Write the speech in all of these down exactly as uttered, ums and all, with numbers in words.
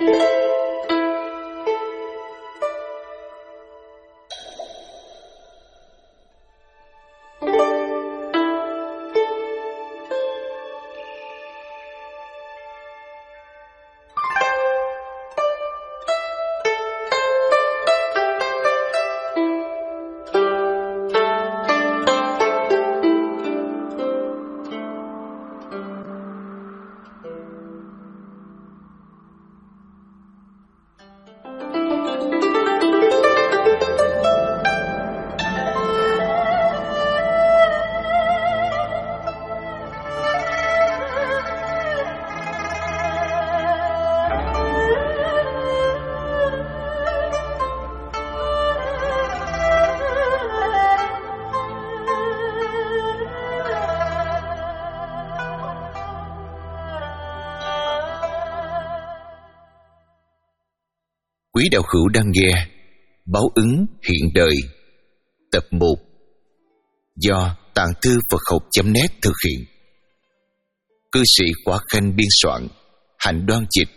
Quý đạo hữu đang nghe Báo ứng hiện đời tập một do Tạng Thư Phật Học chấm net thực hiện. Cư sĩ Khỏa Khanh biên soạn, Hạnh Đoan dịch.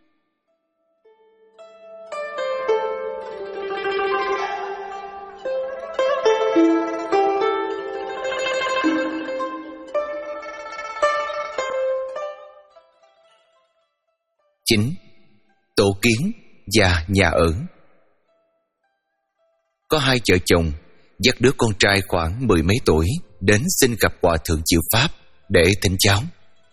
Chính tổ kiến và nhà ở. Có hai vợ chồng dắt đứa con trai khoảng mười mấy tuổi đến xin gặp Hòa Thượng Diệu Pháp để thỉnh giáo.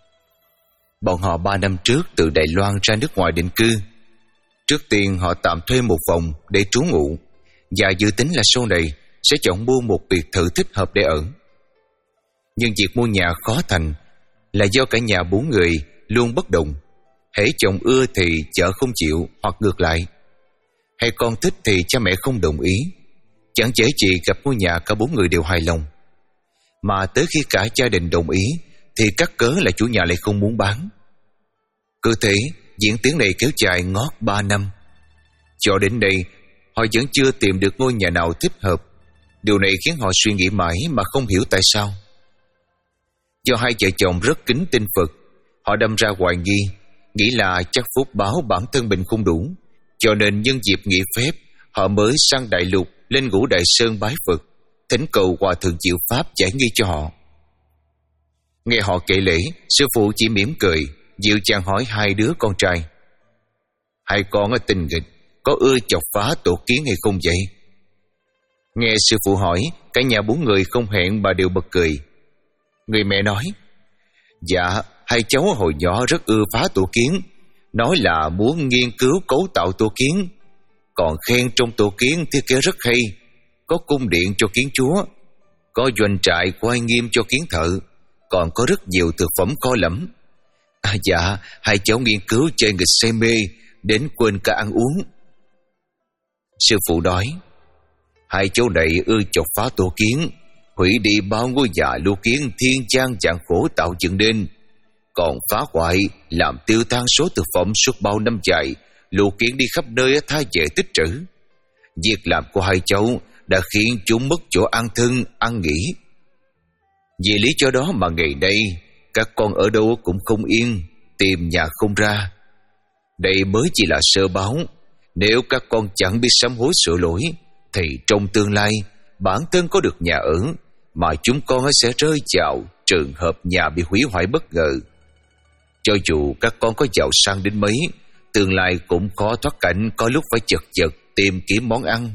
Bọn họ ba năm trước từ Đài Loan ra nước ngoài định cư. Trước tiên họ tạm thuê một phòng để trú ngụ và dự tính là sau này sẽ chọn mua một biệt thự thích hợp để ở. Nhưng việc mua nhà khó thành là do cả nhà bốn người luôn bất đồng. Hễ chồng ưa thì vợ không chịu, hoặc ngược lại. Hay con thích thì cha mẹ không đồng ý. Chẳng dễ gì gặp ngôi nhà cả bốn người đều hài lòng. Mà tới khi cả gia đình đồng ý thì cắt cớ là chủ nhà lại không muốn bán. Cứ thế diễn tiến này kéo dài ngót ba năm. Cho đến đây họ vẫn chưa tìm được ngôi nhà nào thích hợp. Điều này khiến họ suy nghĩ mãi mà không hiểu tại sao. Do hai vợ chồng rất kính tin Phật, họ đâm ra hoài nghi, nghĩ là chắc phúc báo bản thân mình không đủ, cho nên nhân dịp nghỉ phép họ mới sang đại lục lên Ngũ Đại Sơn bái Phật, thỉnh cầu Hòa Thượng Diệu Pháp giải nghi cho họ. Nghe họ kể lễ, sư phụ chỉ mỉm cười, dịu dàng hỏi hai đứa con trai: hai con ở tình nghịch, có ưa chọc phá tổ kiến hay không vậy? Nghe sư phụ hỏi, cả nhà bốn người không hẹn mà đều bật cười. Người mẹ nói: dạ, hai cháu hồi nhỏ rất ưa phá tổ kiến, nói là muốn nghiên cứu cấu tạo tổ kiến, còn khen trong tổ kiến thiết kế rất hay, có cung điện cho kiến chúa, có doanh trại quay nghiêm cho kiến thợ, còn có rất nhiều thực phẩm kho lẫm. À, dạ, hai cháu nghiên cứu chơi nghịch say mê đến quên cả ăn uống. Sư phụ nói: hai cháu này ưa chọc phá tổ kiến, hủy đi bao ngôi nhà lưu kiến thiên trang chạng khổ tạo dựng nên, còn phá hoại làm tiêu tan số thực phẩm suốt bao năm dài, lưu kiến đi khắp nơi tha về tích trữ. Việc làm của hai cháu đã khiến chúng mất chỗ an thân an nghỉ. Vì lý do đó mà ngày nay các con ở đâu cũng không yên, tìm nhà không ra. Đây mới chỉ là sơ báo. Nếu các con chẳng biết sám hối sửa lỗi thì trong tương lai bản thân có được nhà ở, mà chúng con sẽ rơi vào trường hợp nhà bị hủy hoại bất ngờ. Cho dù các con có giàu sang đến mấy, tương lai cũng khó thoát cảnh có lúc phải chật vật tìm kiếm món ăn.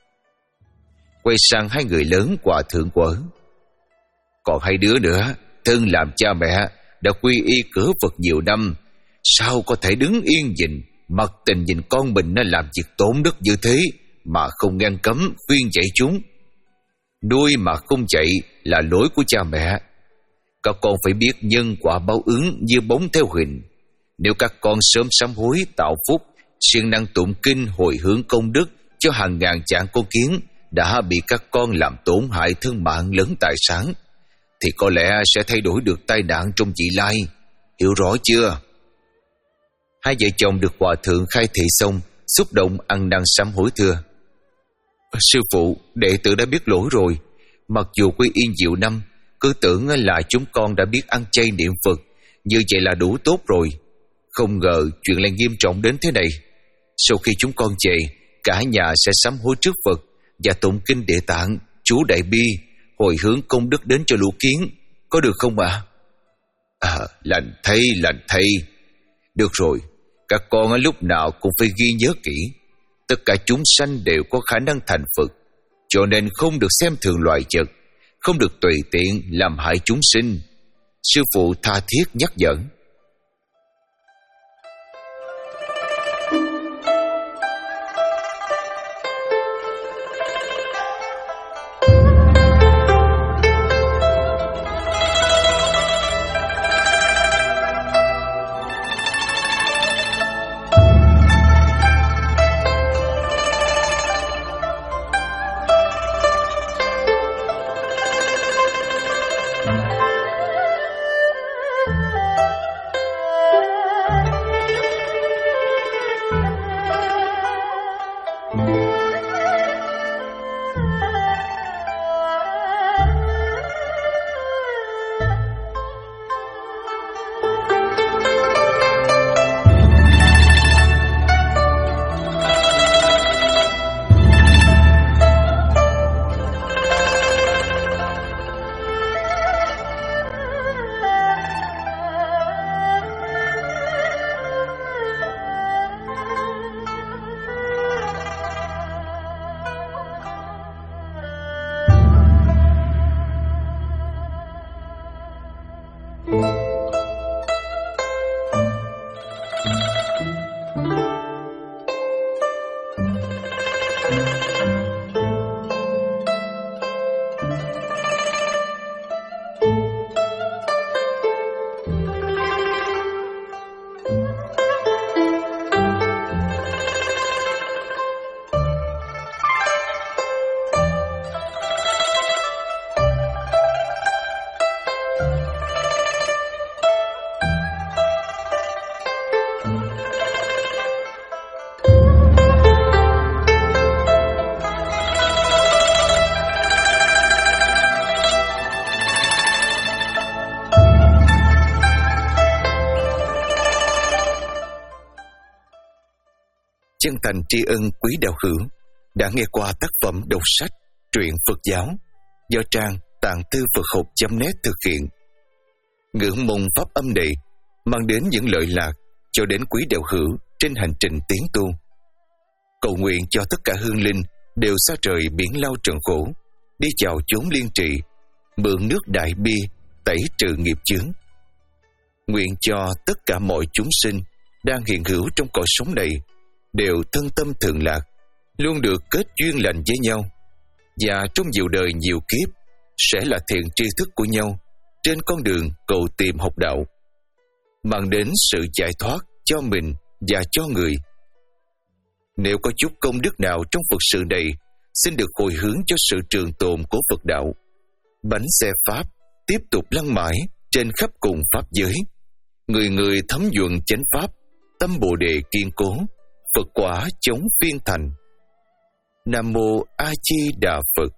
Quay sang hai người lớn Hòa Thượng quở: còn hai đứa nữa, thân làm cha mẹ đã quy y cửa Phật nhiều năm, sao có thể đứng yên nhìn mặc tình nhìn con mình nó làm việc tổn đức như thế mà không ngăn cấm khuyên dạy chúng? Nuôi mà không dạy là lỗi của cha mẹ. Các con phải biết nhân quả báo ứng như bóng theo hình. Nếu các con sớm sám hối tạo phúc, siêng năng tụng kinh hồi hướng công đức cho hàng ngàn vạn con kiến đã bị các con làm tổn hại thân mạng lẫn tài sản, thì có lẽ sẽ thay đổi được tai nạn trong vị lai. Hiểu rõ chưa? Hai vợ chồng được Hòa Thượng khai thị xong, xúc động ăn năn sám hối thưa: sư phụ, đệ tử đã biết lỗi rồi. Mặc dù quy y nhiều năm, cứ tưởng là chúng con đã biết ăn chay niệm Phật, như vậy là đủ tốt rồi. Không ngờ chuyện lại nghiêm trọng đến thế này. Sau khi chúng con về, cả nhà sẽ sám hối trước Phật và tụng kinh Địa Tạng, chú Đại Bi, hồi hướng công đức đến cho lũ kiến. Có được không ạ? À? À, lành thay, lành thay. Được rồi, các con ở lúc nào cũng phải ghi nhớ kỹ. Tất cả chúng sanh đều có khả năng thành Phật, cho nên không được xem thường loài vật, không được tùy tiện làm hại chúng sinh. Sư phụ tha thiết nhắc nhở. Chân thành tri ân quý đạo hữu đã nghe qua tác phẩm đọc sách truyện Phật giáo do trang tạng thư Phật học chấm net thực hiện. Ngưỡng mong pháp âm này mang đến những lợi lạc cho đến quý đạo hữu trên hành trình tiến tu. Cầu nguyện cho tất cả hương linh đều xa rời biển lao trần khổ, đi vào chốn liên trị, mượn nước đại bi tẩy trừ nghiệp chướng. Nguyện cho tất cả mọi chúng sinh đang hiện hữu trong cõi sống này đều thân tâm thường lạc, luôn được kết duyên lành với nhau, và trong nhiều đời nhiều kiếp sẽ là thiện tri thức của nhau trên con đường cầu tìm học đạo, mang đến sự giải thoát cho mình và cho người. Nếu có chút công đức nào trong Phật sự này, xin được hồi hướng cho sự trường tồn của Phật đạo. Bánh xe Pháp tiếp tục lăn mãi trên khắp cùng Pháp giới. Người người thấm nhuần chánh Pháp, tâm Bồ Đề kiên cố, Phật quả chống phiên thành. Nam Mô A Di Đà Phật.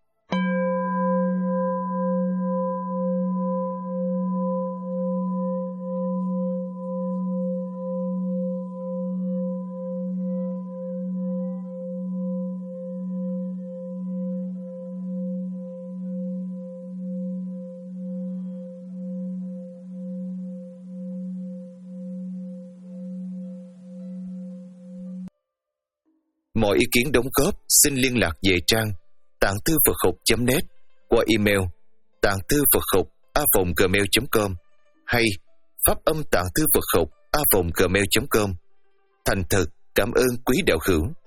Mọi ý kiến đóng góp xin liên lạc về trang tạng thư Phật học chấm net qua email tạng thư Phật học a vòng gmail chấm com hay pháp âm tạng thư Phật học a vòng gmail chấm com. Thành thật cảm ơn quý đạo hữu.